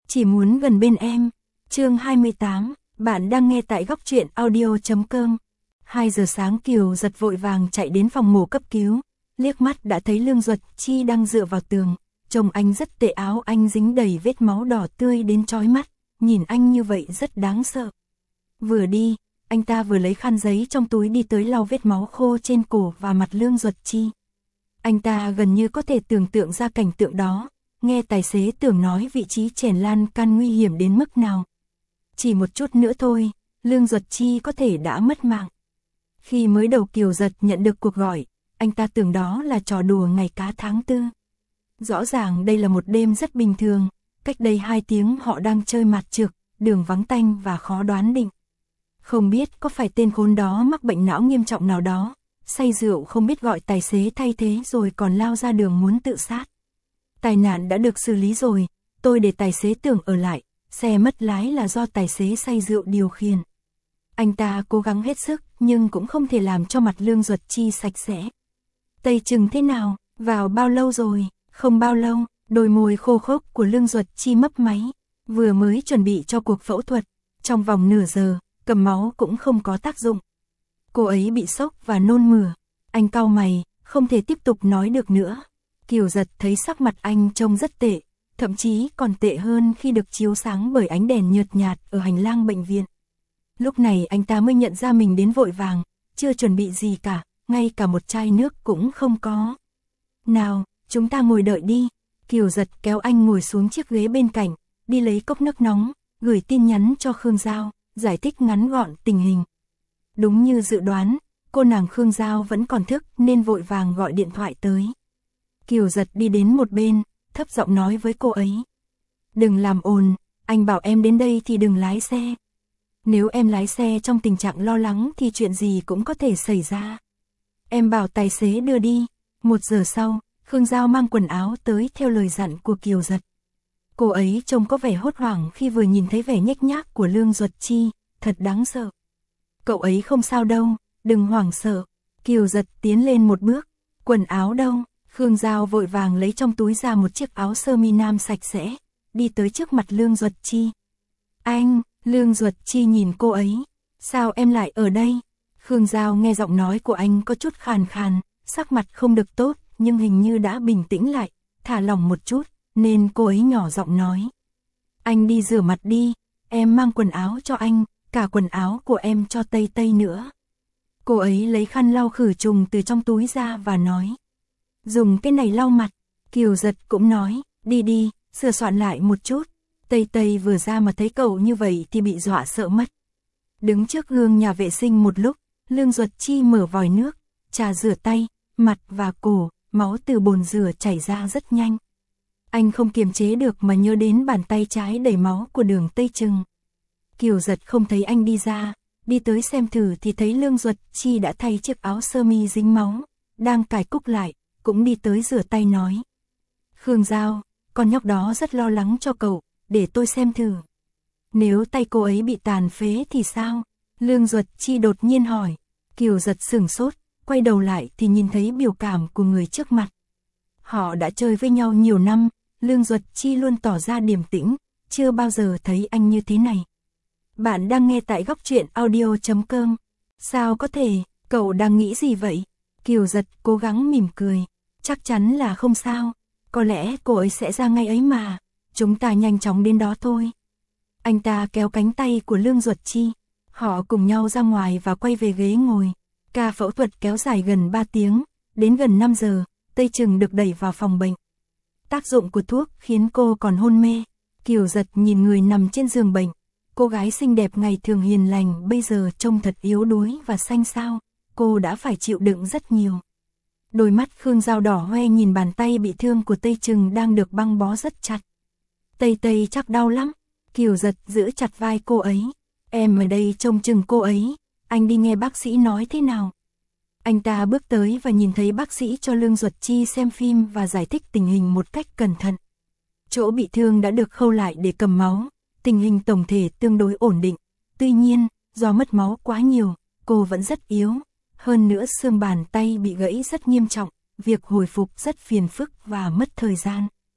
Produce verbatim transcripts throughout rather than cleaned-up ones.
chỉ muốn gần bên em. Chương hai mươi tám, bạn đang nghe tại góc truyện audio chấm com. hai giờ sáng Kiều Giật vội vàng chạy đến phòng mổ cấp cứu, liếc mắt đã thấy Lương Duật Chi đang dựa vào tường, trông anh rất tệ, áo anh dính đầy vết máu đỏ tươi đến chói mắt, nhìn anh như vậy rất đáng sợ. Vừa đi, anh ta vừa lấy khăn giấy trong túi đi tới lau vết máu khô trên cổ và mặt Lương Duật Chi. Anh ta gần như có thể tưởng tượng ra cảnh tượng đó, nghe tài xế tưởng nói vị trí chèn lan can nguy hiểm đến mức nào. Chỉ một chút nữa thôi, Lương Duật Chi có thể đã mất mạng. Khi mới đầu Kiều Giật nhận được cuộc gọi, anh ta tưởng đó là trò đùa ngày cá tháng tư. Rõ ràng đây là một đêm rất bình thường, cách đây hai tiếng họ đang chơi mặt trược, đường vắng tanh và khó đoán định. Không biết có phải tên khốn đó mắc bệnh não nghiêm trọng nào đó, say rượu không biết gọi tài xế thay thế rồi còn lao ra đường muốn tự sát. Tai nạn đã được xử lý rồi, tôi để tài xế Tưởng ở lại, xe mất lái là do tài xế say rượu điều khiển. Anh ta cố gắng hết sức nhưng cũng không thể làm cho mặt Lương Duật Chi sạch sẽ. Tây Trừng thế nào, vào bao lâu rồi? Không bao lâu, đôi môi khô khốc của Lương Duật Chi mấp máy, vừa mới chuẩn bị cho cuộc phẫu thuật, trong vòng nửa giờ, cầm máu cũng không có tác dụng. Cô ấy bị sốc và nôn mửa, anh cau mày, không thể tiếp tục nói được nữa. Kiều Giật thấy sắc mặt anh trông rất tệ, thậm chí còn tệ hơn khi được chiếu sáng bởi ánh đèn nhợt nhạt ở hành lang bệnh viện. Lúc này anh ta mới nhận ra mình đến vội vàng, chưa chuẩn bị gì cả, ngay cả một chai nước cũng không có. Nào, chúng ta ngồi đợi đi. Kiều Giật kéo anh ngồi xuống chiếc ghế bên cạnh, đi lấy cốc nước nóng, gửi tin nhắn cho Khương Giao, giải thích ngắn gọn tình hình. Đúng như dự đoán, cô nàng Khương Giao vẫn còn thức nên vội vàng gọi điện thoại tới. Kiều Giật đi đến một bên, thấp giọng nói với cô ấy. Đừng làm ồn, anh bảo em đến đây thì đừng lái xe. Nếu em lái xe trong tình trạng lo lắng thì chuyện gì cũng có thể xảy ra. Em bảo tài xế đưa đi. Một giờ sau, Khương Giao mang quần áo tới theo lời dặn của Kiều Giật. Cô ấy trông có vẻ hốt hoảng khi vừa nhìn thấy vẻ nhếch nhác của Lương Duật Chi, thật đáng sợ. Cậu ấy không sao đâu, đừng hoảng sợ. Kiều Giật tiến lên một bước. Quần áo đâu? Khương Giao vội vàng lấy trong túi ra một chiếc áo sơ mi nam sạch sẽ, đi tới trước mặt Lương Duật Chi. Anh, Lương Duật Chi nhìn cô ấy. Sao em lại ở đây? Khương Giao nghe giọng nói của anh có chút khàn khàn, sắc mặt không được tốt, nhưng hình như đã bình tĩnh lại, thả lỏng một chút, nên cô ấy nhỏ giọng nói. Anh đi rửa mặt đi, em mang quần áo cho anh, cả quần áo của em cho Tây Tây nữa. Cô ấy lấy khăn lau khử trùng từ trong túi ra và nói. Dùng cái này lau mặt. Kiều Giật cũng nói, đi đi, sửa soạn lại một chút. Tây Tây vừa ra mà thấy cậu như vậy thì bị dọa sợ mất. Đứng trước gương nhà vệ sinh một lúc, Lương Duật Chi mở vòi nước, trà rửa tay, mặt và cổ, máu từ bồn rửa chảy ra rất nhanh. Anh không kiềm chế được mà nhớ đến bàn tay trái đầy máu của Đường Tây Trừng. Kiều Giật không thấy anh đi ra, đi tới xem thử thì thấy Lương Duật Chi đã thay chiếc áo sơ mi dính máu, đang cài cúc lại, cũng đi tới rửa tay nói. Khương Giao, con nhóc đó rất lo lắng cho cậu, để tôi xem thử. Nếu tay cô ấy bị tàn phế thì sao? Lương Duật Chi đột nhiên hỏi. Kiều Giật sửng sốt, quay đầu lại thì nhìn thấy biểu cảm của người trước mặt. Họ đã chơi với nhau nhiều năm, Lương Duật Chi luôn tỏ ra điềm tĩnh, chưa bao giờ thấy anh như thế này. Bạn đang nghe tại góc truyện audio chấm com. Sao có thể, cậu đang nghĩ gì vậy? Kiều Giật cố gắng mỉm cười. Chắc chắn là không sao, có lẽ cô ấy sẽ ra ngay ấy mà, chúng ta nhanh chóng đến đó thôi. Anh ta kéo cánh tay của Lương Duật Chi, họ cùng nhau ra ngoài và quay về ghế ngồi. Ca phẫu thuật kéo dài gần ba tiếng, đến gần năm giờ, Tây Trừng được đẩy vào phòng bệnh. Tác dụng của thuốc khiến cô còn hôn mê. Kiều Giật nhìn người nằm trên giường bệnh, cô gái xinh đẹp ngày thường hiền lành bây giờ trông thật yếu đuối và xanh xao, cô đã phải chịu đựng rất nhiều. Đôi mắt Khương Giao đỏ hoe nhìn bàn tay bị thương của Tây Trừng đang được băng bó rất chặt. Tây Tây chắc đau lắm. Kiều Giật giữ chặt vai cô ấy. Em ở đây trông chừng cô ấy, anh đi nghe bác sĩ nói thế nào. Anh ta bước tới và nhìn thấy bác sĩ cho Lương Duật Chi xem phim và giải thích tình hình một cách cẩn thận. Chỗ bị thương đã được khâu lại để cầm máu, tình hình tổng thể tương đối ổn định. Tuy nhiên, do mất máu quá nhiều, cô vẫn rất yếu. Hơn nữa xương bàn tay bị gãy rất nghiêm trọng, việc hồi phục rất phiền phức và mất thời gian.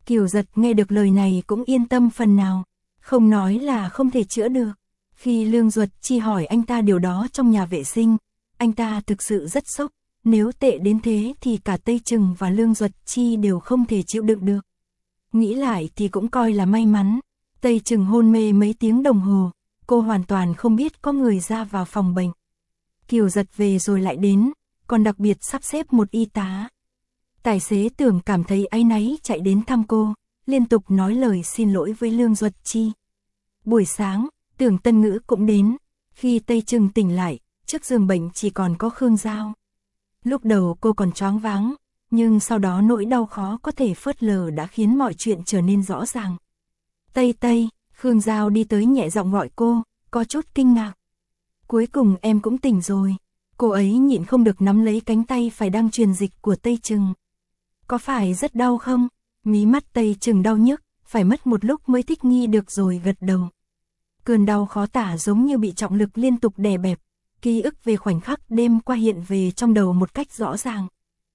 Kiều Giật nghe được lời này cũng yên tâm phần nào, không nói là không thể chữa được. Khi Lương Duật Chi hỏi anh ta điều đó trong nhà vệ sinh, anh ta thực sự rất sốc, nếu tệ đến thế thì cả Tây Trừng và Lương Duật Chi đều không thể chịu đựng được. Nghĩ lại thì cũng coi là may mắn, Tây Trừng hôn mê mấy tiếng đồng hồ, cô hoàn toàn không biết có người ra vào phòng bệnh. Kiều Giật về rồi lại đến, còn đặc biệt sắp xếp một y tá. Tài xế Tưởng cảm thấy áy náy chạy đến thăm cô, liên tục nói lời xin lỗi với Lương Duật Chi. Buổi sáng, Tưởng Tân Ngữ cũng đến, khi Tây Trừng tỉnh lại, trước giường bệnh chỉ còn có Khương Giao. Lúc đầu cô còn choáng váng, nhưng sau đó nỗi đau khó có thể phớt lờ đã khiến mọi chuyện trở nên rõ ràng. Tây Tây, Khương Giao đi tới nhẹ giọng gọi cô, có chút kinh ngạc. Cuối cùng em cũng tỉnh rồi. Cô ấy nhịn không được nắm lấy cánh tay phải đang truyền dịch của Tây Trừng. Có phải rất đau không? Mí mắt Tây Trừng đau nhức, phải mất một lúc mới thích nghi được rồi gật đầu. Cơn đau khó tả giống như bị trọng lực liên tục đè bẹp, ký ức về khoảnh khắc đêm qua hiện về trong đầu một cách rõ ràng.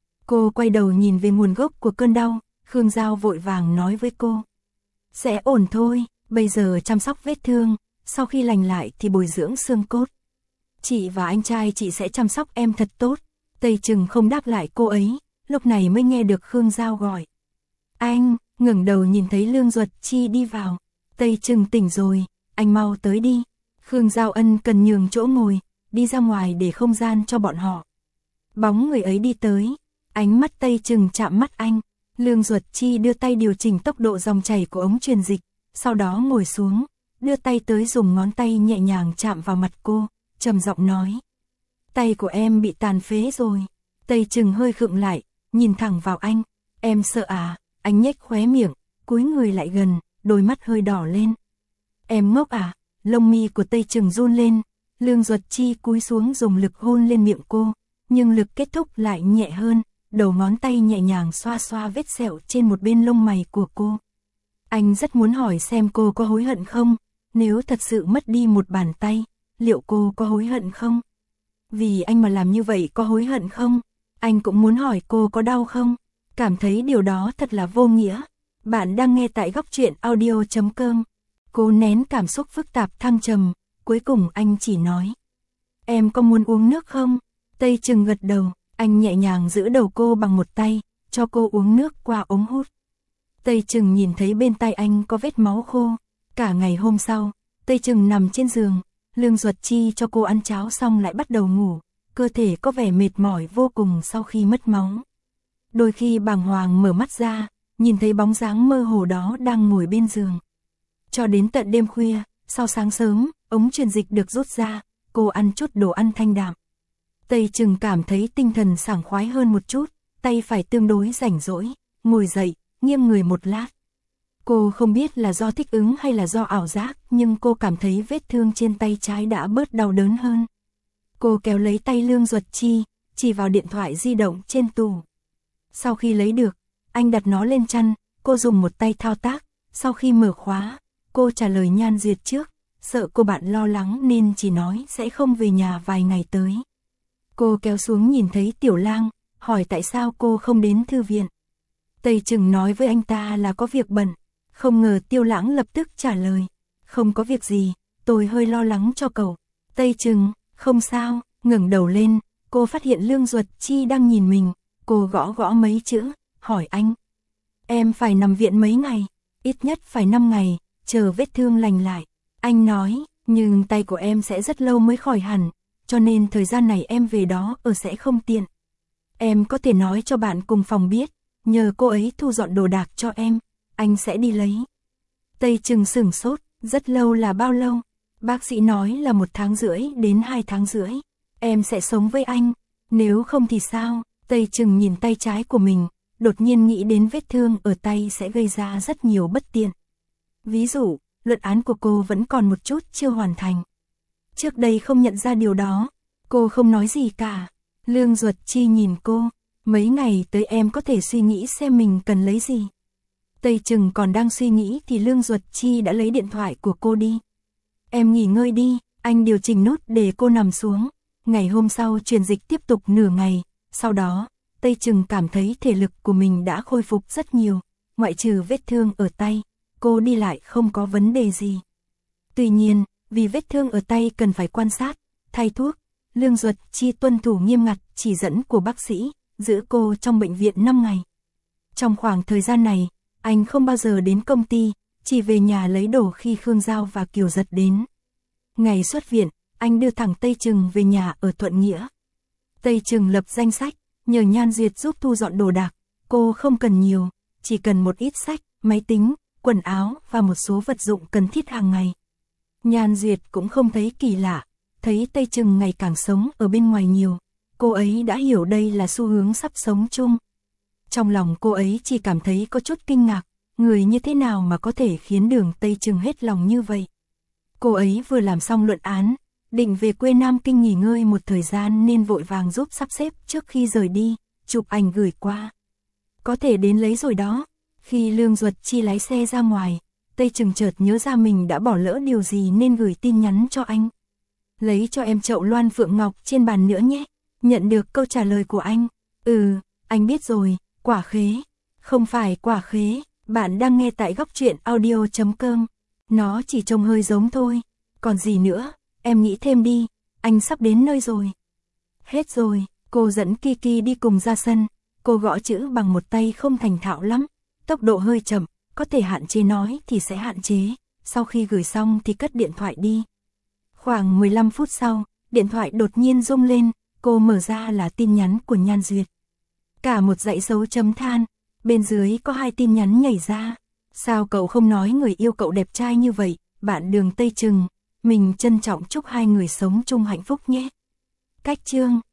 Cô quay đầu nhìn về nguồn gốc của cơn đau, Khương Giao vội vàng nói với cô. Sẽ ổn thôi, bây giờ chăm sóc vết thương, sau khi lành lại thì bồi dưỡng xương cốt. Chị và anh trai chị sẽ chăm sóc em thật tốt. Tây Trừng không đáp lại cô ấy, lúc này mới nghe được Khương Giao gọi. Anh, ngẩng đầu nhìn thấy Lương Duật Chi đi vào. Tây Trừng tỉnh rồi, anh mau tới đi. Khương Giao ân cần nhường chỗ ngồi, đi ra ngoài để không gian cho bọn họ. Bóng người ấy đi tới, ánh mắt Tây Trừng chạm mắt anh. Lương Duật Chi đưa tay điều chỉnh tốc độ dòng chảy của ống truyền dịch, sau đó ngồi xuống, đưa tay tới dùng ngón tay nhẹ nhàng chạm vào mặt cô, trầm giọng nói. Tay của em bị tàn phế rồi. Tây Trừng hơi khựng lại, nhìn thẳng vào anh. Em sợ à? Anh nhếch khóe miệng, cúi người lại gần, đôi mắt hơi đỏ lên. Em ngốc à? Lông mi của Tây Trừng run lên. Lương Duật Chi cúi xuống dùng lực hôn lên miệng cô, nhưng lực kết thúc lại nhẹ hơn, đầu ngón tay nhẹ nhàng xoa xoa vết sẹo trên một bên lông mày của cô. Anh rất muốn hỏi xem cô có hối hận không, nếu thật sự mất đi một bàn tay, liệu cô có hối hận không? Vì anh mà làm như vậy có hối hận không? Anh cũng muốn hỏi cô có đau không? Cảm thấy điều đó thật là vô nghĩa. Bạn đang nghe tại góc truyện audio chấm com. Cô nén cảm xúc phức tạp thăng trầm, cuối cùng anh chỉ nói. Em có muốn uống nước không? Tây Trừng gật đầu, anh nhẹ nhàng giữ đầu cô bằng một tay, cho cô uống nước qua ống hút. Tây Trừng nhìn thấy bên tay anh có vết máu khô. Cả ngày hôm sau, Tây Trừng nằm trên giường, Lương Duật Chi cho cô ăn cháo xong lại bắt đầu ngủ, cơ thể có vẻ mệt mỏi vô cùng sau khi mất máu. Đôi khi bàng hoàng mở mắt ra, nhìn thấy bóng dáng mơ hồ đó đang ngồi bên giường. Cho đến tận đêm khuya, sau sáng sớm, ống truyền dịch được rút ra, cô ăn chút đồ ăn thanh đạm. Tây Trừng cảm thấy tinh thần sảng khoái hơn một chút, tay phải tương đối rảnh rỗi, ngồi dậy, nghiêng người một lát. Cô không biết là do thích ứng hay là do ảo giác, nhưng cô cảm thấy vết thương trên tay trái đã bớt đau đớn hơn. Cô kéo lấy tay Lương Duật Chi, chỉ vào điện thoại di động trên tủ. Sau khi lấy được, anh đặt nó lên chăn, cô dùng một tay thao tác, sau khi mở khóa, cô trả lời Nhan Duyệt trước, sợ cô bạn lo lắng nên chỉ nói sẽ không về nhà vài ngày tới. Cô kéo xuống nhìn thấy Tiểu Lang, hỏi tại sao cô không đến thư viện. Tây Trừng nói với anh ta là có việc bận, không ngờ Tiêu Lãng lập tức trả lời, không có việc gì, tôi hơi lo lắng cho cậu. Tây Trừng, không sao, ngẩng đầu lên, cô phát hiện Lương Duật Chi đang nhìn mình, cô gõ gõ mấy chữ, hỏi anh. Em phải nằm viện mấy ngày, ít nhất phải năm ngày, chờ vết thương lành lại. Anh nói, nhưng tay của em sẽ rất lâu mới khỏi hẳn, cho nên thời gian này em về đó ở sẽ không tiện. Em có thể nói cho bạn cùng phòng biết, nhờ cô ấy thu dọn đồ đạc cho em, anh sẽ đi lấy. Tây Trừng sửng sốt, rất lâu là bao lâu? Bác sĩ nói là một tháng rưỡi đến hai tháng rưỡi. Em sẽ sống với anh, nếu không thì sao? Tây Trừng nhìn tay trái của mình, đột nhiên nghĩ đến vết thương ở tay sẽ gây ra rất nhiều bất tiện. Ví dụ, luận án của cô vẫn còn một chút chưa hoàn thành. Trước đây không nhận ra điều đó, cô không nói gì cả. Lương Duật Chi nhìn cô, mấy ngày tới em có thể suy nghĩ xem mình cần lấy gì. Tây Trừng còn đang suy nghĩ thì Lương Duật Chi đã lấy điện thoại của cô đi. Em nghỉ ngơi đi, anh điều chỉnh nút để cô nằm xuống. Ngày hôm sau truyền dịch tiếp tục nửa ngày, sau đó, Tây Trừng cảm thấy thể lực của mình đã khôi phục rất nhiều, ngoại trừ vết thương ở tay, cô đi lại không có vấn đề gì. Tuy nhiên, vì vết thương ở tay cần phải quan sát, thay thuốc, Lương Duật Chi tuân thủ nghiêm ngặt chỉ dẫn của bác sĩ, giữ cô trong bệnh viện năm ngày. Trong khoảng thời gian này, anh không bao giờ đến công ty, chỉ về nhà lấy đồ khi Khương Giao và Kiều Giật đến. Ngày xuất viện, anh đưa thẳng Tây Trừng về nhà ở Thuận Nghĩa. Tây Trừng lập danh sách, nhờ Nhan Duyệt giúp thu dọn đồ đạc, cô không cần nhiều, chỉ cần một ít sách, máy tính, quần áo và một số vật dụng cần thiết hàng ngày. Nhan Duyệt cũng không thấy kỳ lạ, thấy Tây Trừng ngày càng sống ở bên ngoài nhiều, cô ấy đã hiểu đây là xu hướng sắp sống chung. Trong lòng cô ấy chỉ cảm thấy có chút kinh ngạc, người như thế nào mà có thể khiến Đường Tây Trừng hết lòng như vậy. Cô ấy vừa làm xong luận án, định về quê Nam Kinh nghỉ ngơi một thời gian nên vội vàng giúp sắp xếp trước khi rời đi, chụp ảnh gửi qua. Có thể đến lấy rồi đó. Khi Lương Duật Chi lái xe ra ngoài, Tây Trừng chợt nhớ ra mình đã bỏ lỡ điều gì nên gửi tin nhắn cho anh. Lấy cho em chậu loan phượng ngọc trên bàn nữa nhé. Nhận được câu trả lời của anh. Ừ, anh biết rồi, quả khế. Không phải quả khế, bạn đang nghe tại góc truyện audio chấm com. Nó chỉ trông hơi giống thôi. Còn gì nữa, em nghĩ thêm đi, anh sắp đến nơi rồi. Hết rồi, cô dẫn Kiki đi cùng ra sân. Cô gõ chữ bằng một tay không thành thạo lắm, tốc độ hơi chậm, có thể hạn chế nói thì sẽ hạn chế, sau khi gửi xong thì cất điện thoại đi. Khoảng mười lăm phút sau, điện thoại đột nhiên rung lên, cô mở ra là tin nhắn của Nhan Duyệt. Cả một dãy dấu chấm than, bên dưới có hai tin nhắn nhảy ra. Sao cậu không nói người yêu cậu đẹp trai như vậy, bạn Đường Tây Trừng, mình trân trọng chúc hai người sống chung hạnh phúc nhé. Cách chương